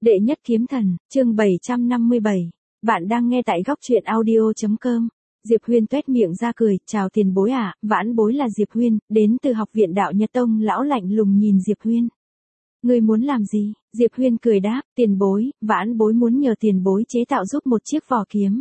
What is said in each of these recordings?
Đệ nhất kiếm thần, chương 757. Bạn đang nghe tại góc truyện audio.com. Diệp Huyên tuét miệng ra cười, chào tiền bối ạ, vãn bối là Diệp Huyên, đến từ học viện đạo Nhật Tông. Lão lạnh lùng nhìn Diệp Huyên. Ngươi muốn làm gì? Diệp Huyên cười đáp, tiền bối, vãn bối muốn nhờ tiền bối chế tạo giúp một chiếc vỏ kiếm.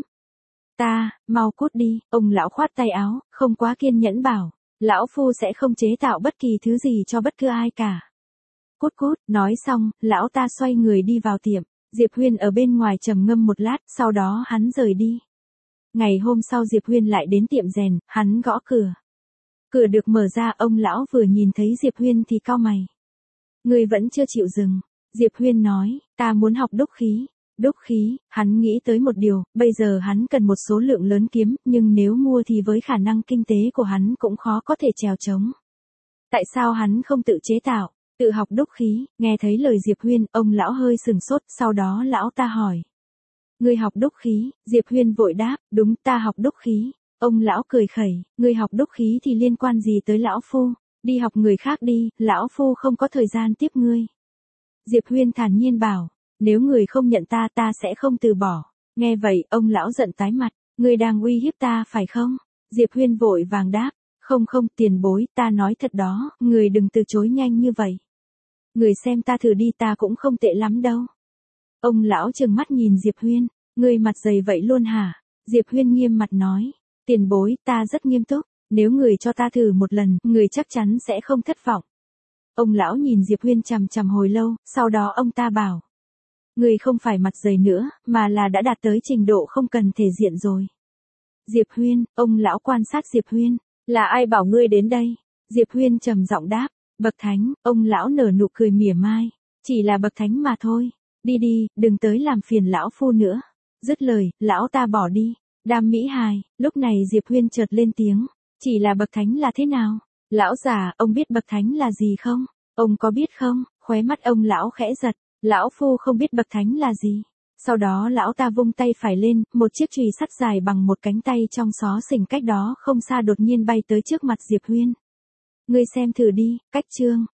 Mau cút đi, ông lão khoát tay áo, không quá kiên nhẫn bảo, lão phu sẽ không chế tạo bất kỳ thứ gì cho bất cứ ai cả. Cút cút, nói xong, lão ta xoay người đi vào tiệm. Diệp Huyên ở bên ngoài trầm ngâm một lát, sau đó hắn rời đi. Ngày hôm sau Diệp Huyên lại đến tiệm rèn, hắn gõ cửa. Cửa được mở ra, ông lão vừa nhìn thấy Diệp Huyên thì cau mày. Ngươi vẫn chưa chịu dừng. Diệp Huyên nói, ta muốn học đúc khí. Đúc khí, hắn nghĩ tới một điều, bây giờ hắn cần một số lượng lớn kiếm, nhưng nếu mua thì với khả năng kinh tế của hắn cũng khó có thể trèo trống. Tại sao hắn không tự chế tạo? Tự học đúc khí, nghe thấy lời Diệp Huyên, ông lão hơi sừng sốt, sau đó lão ta hỏi. Ngươi học đúc khí? Diệp Huyên vội đáp, đúng, ta học đúc khí. Ông lão cười khẩy, ngươi học đúc khí thì liên quan gì tới lão phu? Đi học người khác đi, lão phu không có thời gian tiếp ngươi. Diệp Huyên thản nhiên bảo, nếu người không nhận ta, ta sẽ không từ bỏ. Nghe vậy, ông lão giận tái mặt, ngươi đang uy hiếp ta phải không? Diệp Huyên vội vàng đáp, không, tiền bối, ta nói thật đó, người đừng từ chối nhanh như vậy. Người xem ta thử đi, ta cũng không tệ lắm đâu. Ông lão trừng mắt nhìn Diệp Huyên, ngươi mặt dày vậy luôn hả? Diệp Huyên nghiêm mặt nói, tiền bối, ta rất nghiêm túc, nếu người cho ta thử một lần, người chắc chắn sẽ không thất vọng. Ông lão nhìn Diệp Huyên chằm chằm hồi lâu, sau đó ông ta bảo, ngươi không phải mặt dày nữa, mà là đã đạt tới trình độ không cần thể diện rồi. Diệp Huyên, ông lão quan sát Diệp Huyên, là ai bảo ngươi đến đây? Diệp Huyên trầm giọng đáp, bậc thánh. Ông lão nở nụ cười mỉa mai, chỉ là bậc thánh mà thôi. Đi đi, đừng tới làm phiền lão phu nữa. Dứt lời, lão ta bỏ đi. Đam mỹ hài. Lúc này Diệp Huyên chợt lên tiếng, chỉ là bậc thánh là thế nào? Lão già, ông biết bậc thánh là gì không? Ông có biết không? Khóe mắt ông lão khẽ giật, lão phu không biết bậc thánh là gì. Sau đó lão ta vung tay phải lên, một chiếc chùy sắt dài bằng một cánh tay trong xó xỉnh cách đó không xa đột nhiên bay tới trước mặt Diệp Huyên. Ngươi xem thử đi, cách chương.